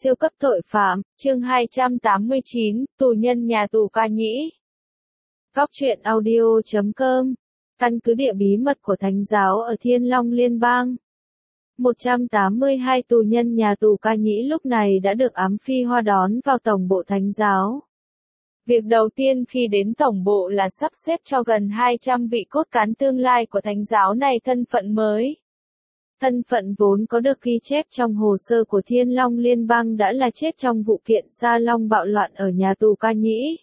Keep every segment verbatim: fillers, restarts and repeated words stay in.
Siêu cấp tội phạm, chương hai trăm tám mươi chín, tù nhân nhà tù Ca Nhĩ. Góc truyện audio chấm com. Căn cứ địa bí mật của Thánh giáo ở Thiên Long Liên bang. một trăm tám mươi hai tù nhân nhà tù Ca Nhĩ lúc này đã được Ám Phi Hoa đón vào tổng bộ Thánh giáo. Việc đầu tiên khi đến tổng bộ là sắp xếp cho gần hai trăm vị cốt cán tương lai của Thánh giáo này thân phận mới. Thân phận vốn có được ghi chép trong hồ sơ của Thiên Long Liên bang đã là chết trong vụ kiện Sa Long bạo loạn ở nhà tù Ca Nhĩ.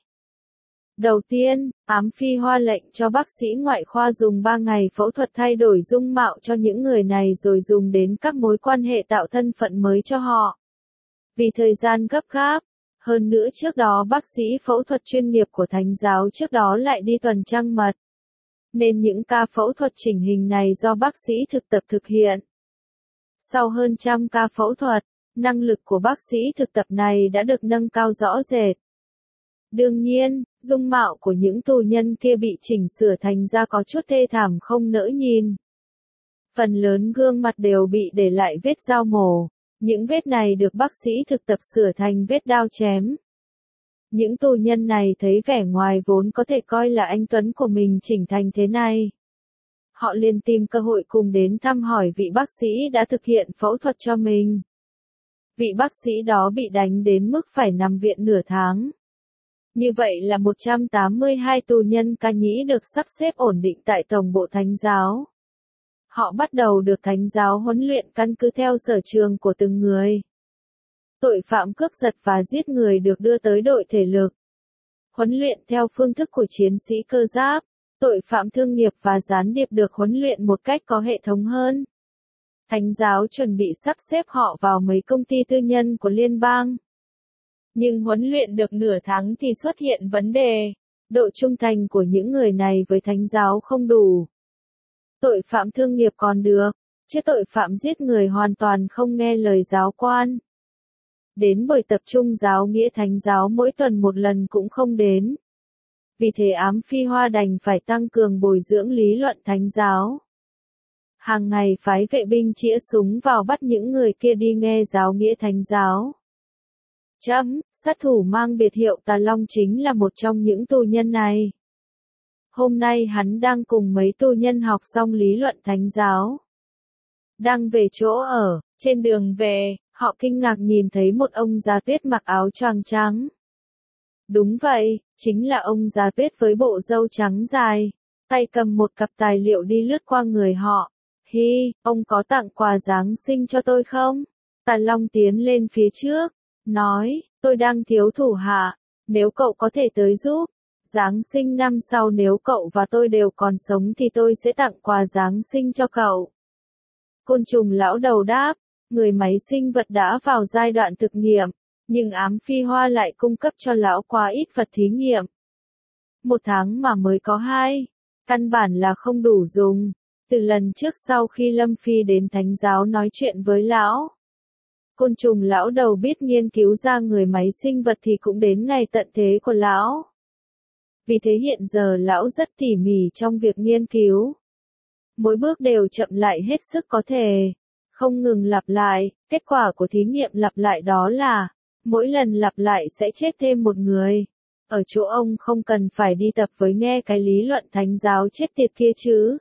Đầu tiên, Ám Phi Hoa lệnh cho bác sĩ ngoại khoa dùng ba ngày phẫu thuật thay đổi dung mạo cho những người này rồi dùng đến các mối quan hệ tạo thân phận mới cho họ. Vì thời gian gấp gáp, hơn nữa trước đó bác sĩ phẫu thuật chuyên nghiệp của Thánh giáo trước đó lại đi tuần trăng mật. Nên những ca phẫu thuật chỉnh hình này do bác sĩ thực tập thực hiện. Sau hơn trăm ca phẫu thuật, năng lực của bác sĩ thực tập này đã được nâng cao rõ rệt. Đương nhiên, dung mạo của những tù nhân kia bị chỉnh sửa thành ra có chút thê thảm không nỡ nhìn. Phần lớn gương mặt đều bị để lại vết dao mổ, những vết này được bác sĩ thực tập sửa thành vết đao chém. Những tù nhân này thấy vẻ ngoài vốn có thể coi là anh tuấn của mình chỉnh thành thế này. Họ liền tìm cơ hội cùng đến thăm hỏi vị bác sĩ đã thực hiện phẫu thuật cho mình. Vị bác sĩ đó bị đánh đến mức phải nằm viện nửa tháng. Như vậy là một trăm tám mươi hai tù nhân Ca Nhĩ được sắp xếp ổn định tại tổng bộ Thánh giáo. Họ bắt đầu được Thánh giáo huấn luyện căn cứ theo sở trường của từng người. Tội phạm cướp giật và giết người được đưa tới đội thể lực. Huấn luyện theo phương thức của chiến sĩ cơ giáp. Tội phạm thương nghiệp và gián điệp được huấn luyện một cách có hệ thống hơn. Thánh giáo chuẩn bị sắp xếp họ vào mấy công ty tư nhân của liên bang. Nhưng huấn luyện được nửa tháng thì xuất hiện vấn đề. Độ trung thành của những người này với Thánh giáo không đủ. Tội phạm thương nghiệp còn được, chứ tội phạm giết người hoàn toàn không nghe lời giáo quan. Đến buổi tập trung giáo nghĩa Thánh giáo mỗi tuần một lần cũng không đến. Vì thế Ám Phi Hoa đành phải tăng cường bồi dưỡng lý luận Thánh giáo. Hàng ngày phái vệ binh chĩa súng vào bắt những người kia đi nghe giáo nghĩa Thánh giáo. Chấm, sát thủ mang biệt hiệu Tà Long chính là một trong những tù nhân này. Hôm nay hắn đang cùng mấy tù nhân học xong lý luận Thánh giáo. Đang về chỗ ở, trên đường về, họ kinh ngạc nhìn thấy một ông già tuyết mặc áo choàng trắng. Đúng vậy, chính là ông già tuyết với bộ râu trắng dài, tay cầm một cặp tài liệu đi lướt qua người họ. Hi, ông có tặng quà Giáng sinh cho tôi không? Tà Long tiến lên phía trước, nói, tôi đang thiếu thủ hạ, nếu cậu có thể tới giúp. Giáng sinh năm sau nếu cậu và tôi đều còn sống thì tôi sẽ tặng quà Giáng sinh cho cậu. Côn trùng lão đầu đáp, người máy sinh vật đã vào giai đoạn thực nghiệm. Nhưng Ám Phi Hoa lại cung cấp cho lão quá ít vật thí nghiệm. Một tháng mà mới có hai, căn bản là không đủ dùng. Từ lần trước sau khi Lâm Phi đến Thánh giáo nói chuyện với lão, côn trùng lão đầu biết nghiên cứu ra người máy sinh vật thì cũng đến ngày tận thế của lão. Vì thế hiện giờ lão rất tỉ mỉ trong việc nghiên cứu. Mỗi bước đều chậm lại hết sức có thể, không ngừng lặp lại. Kết quả của thí nghiệm lặp lại đó là mỗi lần lặp lại sẽ chết thêm một người. Ở chỗ ông không cần phải đi tập với nghe cái lý luận Thánh giáo chết tiệt kia chứ?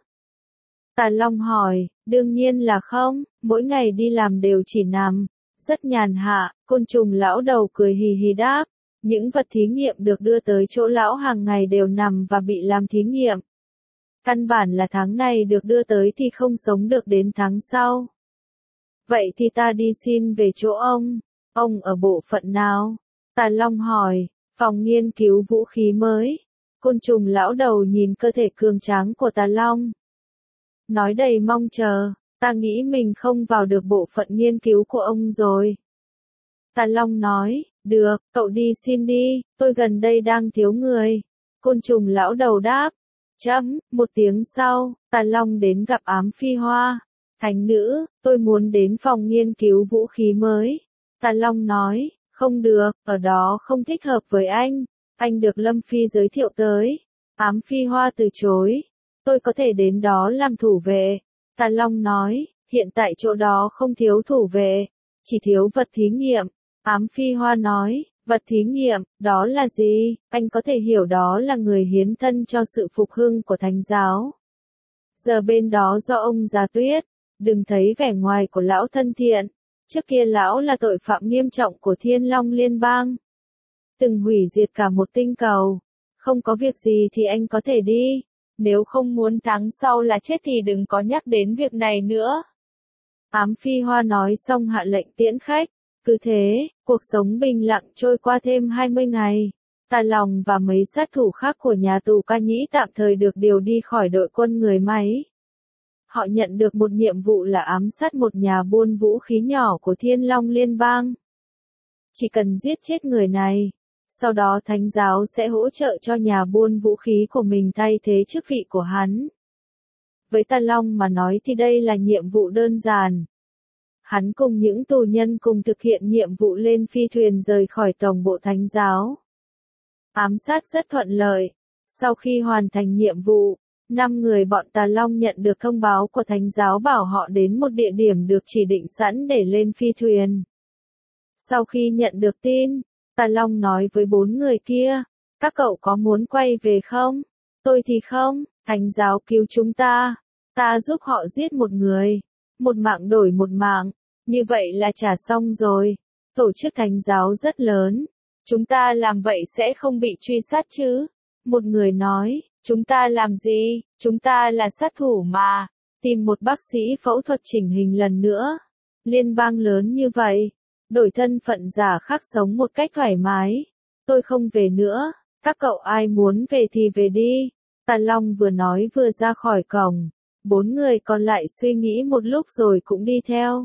Tà Long hỏi, đương nhiên là không, mỗi ngày đi làm đều chỉ nằm. Rất nhàn hạ, côn trùng lão đầu cười hì hì đáp. Những vật thí nghiệm được đưa tới chỗ lão hàng ngày đều nằm và bị làm thí nghiệm. Căn bản là tháng này được đưa tới thì không sống được đến tháng sau. Vậy thì ta đi xin về chỗ ông. Ông ở bộ phận nào? Tà Long hỏi, phòng nghiên cứu vũ khí mới. Côn trùng lão đầu nhìn cơ thể cường tráng của Tà Long. Nói đầy mong chờ, ta nghĩ mình không vào được bộ phận nghiên cứu của ông rồi. Tà Long nói, được, cậu đi xin đi, tôi gần đây đang thiếu người. Côn trùng lão đầu đáp. Chấm, một tiếng sau, Tà Long đến gặp Ám Phi Hoa. Thánh nữ, tôi muốn đến phòng nghiên cứu vũ khí mới. Tà Long nói, không được, ở đó không thích hợp với anh, anh được Lâm Phi giới thiệu tới. Ám Phi Hoa từ chối, tôi có thể đến đó làm thủ vệ. Tà Long nói, hiện tại chỗ đó không thiếu thủ vệ, chỉ thiếu vật thí nghiệm. Ám Phi Hoa nói, vật thí nghiệm, đó là gì? Anh có thể hiểu đó là người hiến thân cho sự phục hưng của Thánh giáo. Giờ bên đó do ông Già Tuyết, đừng thấy vẻ ngoài của lão thân thiện. Trước kia lão là tội phạm nghiêm trọng của Thiên Long Liên bang. Từng hủy diệt cả một tinh cầu. Không có việc gì thì anh có thể đi. Nếu không muốn tháng sau là chết thì đừng có nhắc đến việc này nữa. Ám Phi Hoa nói xong hạ lệnh tiễn khách. Cứ thế, cuộc sống bình lặng trôi qua thêm hai mươi ngày. Tà Lòng và mấy sát thủ khác của nhà tù Ca Nhĩ tạm thời được điều đi khỏi đội quân người máy. Họ nhận được một nhiệm vụ là ám sát một nhà buôn vũ khí nhỏ của Thiên Long Liên bang. Chỉ cần giết chết người này, sau đó Thánh giáo sẽ hỗ trợ cho nhà buôn vũ khí của mình thay thế chức vị của hắn. Với Tà Long mà nói thì đây là nhiệm vụ đơn giản. Hắn cùng những tù nhân cùng thực hiện nhiệm vụ lên phi thuyền rời khỏi tổng bộ Thánh giáo. Ám sát rất thuận lợi. Sau khi hoàn thành nhiệm vụ, năm người bọn Tà Long nhận được thông báo của Thánh giáo bảo họ đến một địa điểm được chỉ định sẵn để lên phi thuyền. Sau khi nhận được tin, Tà Long nói với bốn người kia, các cậu có muốn quay về không? Tôi thì không, Thánh giáo cứu chúng ta. Ta giúp họ giết một người. Một mạng đổi một mạng. Như vậy là trả xong rồi. Tổ chức Thánh giáo rất lớn. Chúng ta làm vậy sẽ không bị truy sát chứ? Một người nói, chúng ta làm gì? Chúng ta là sát thủ mà. Tìm một bác sĩ phẫu thuật chỉnh hình lần nữa. Liên bang lớn như vậy. Đổi thân phận giả khác sống một cách thoải mái. Tôi không về nữa. Các cậu ai muốn về thì về đi. Tà Long vừa nói vừa ra khỏi cổng. Bốn người còn lại suy nghĩ một lúc rồi cũng đi theo.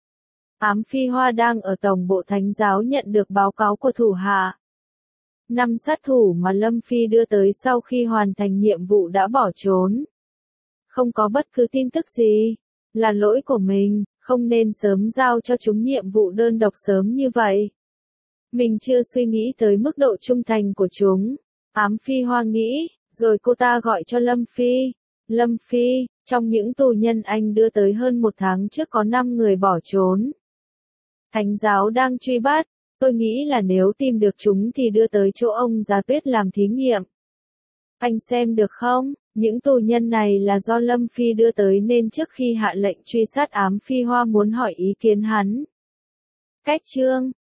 Ám Phi Hoa đang ở tổng bộ Thánh giáo nhận được báo cáo của thủ hạ. Năm sát thủ mà Lâm Phi đưa tới sau khi hoàn thành nhiệm vụ đã bỏ trốn. Không có bất cứ tin tức gì. Là lỗi của mình, không nên sớm giao cho chúng nhiệm vụ đơn độc sớm như vậy. Mình chưa suy nghĩ tới mức độ trung thành của chúng. Ám Phi Hoa nghĩ, rồi cô ta gọi cho Lâm Phi. Lâm Phi, trong những tù nhân anh đưa tới hơn một tháng trước có năm người bỏ trốn. Thánh giáo đang truy bắt, tôi nghĩ là nếu tìm được chúng thì đưa tới chỗ ông Già Tuyết làm thí nghiệm. Anh xem được không? Những tù nhân này là do Lâm Phi đưa tới nên trước khi hạ lệnh truy sát Ám Phi Hoa muốn hỏi ý kiến hắn. Cách chương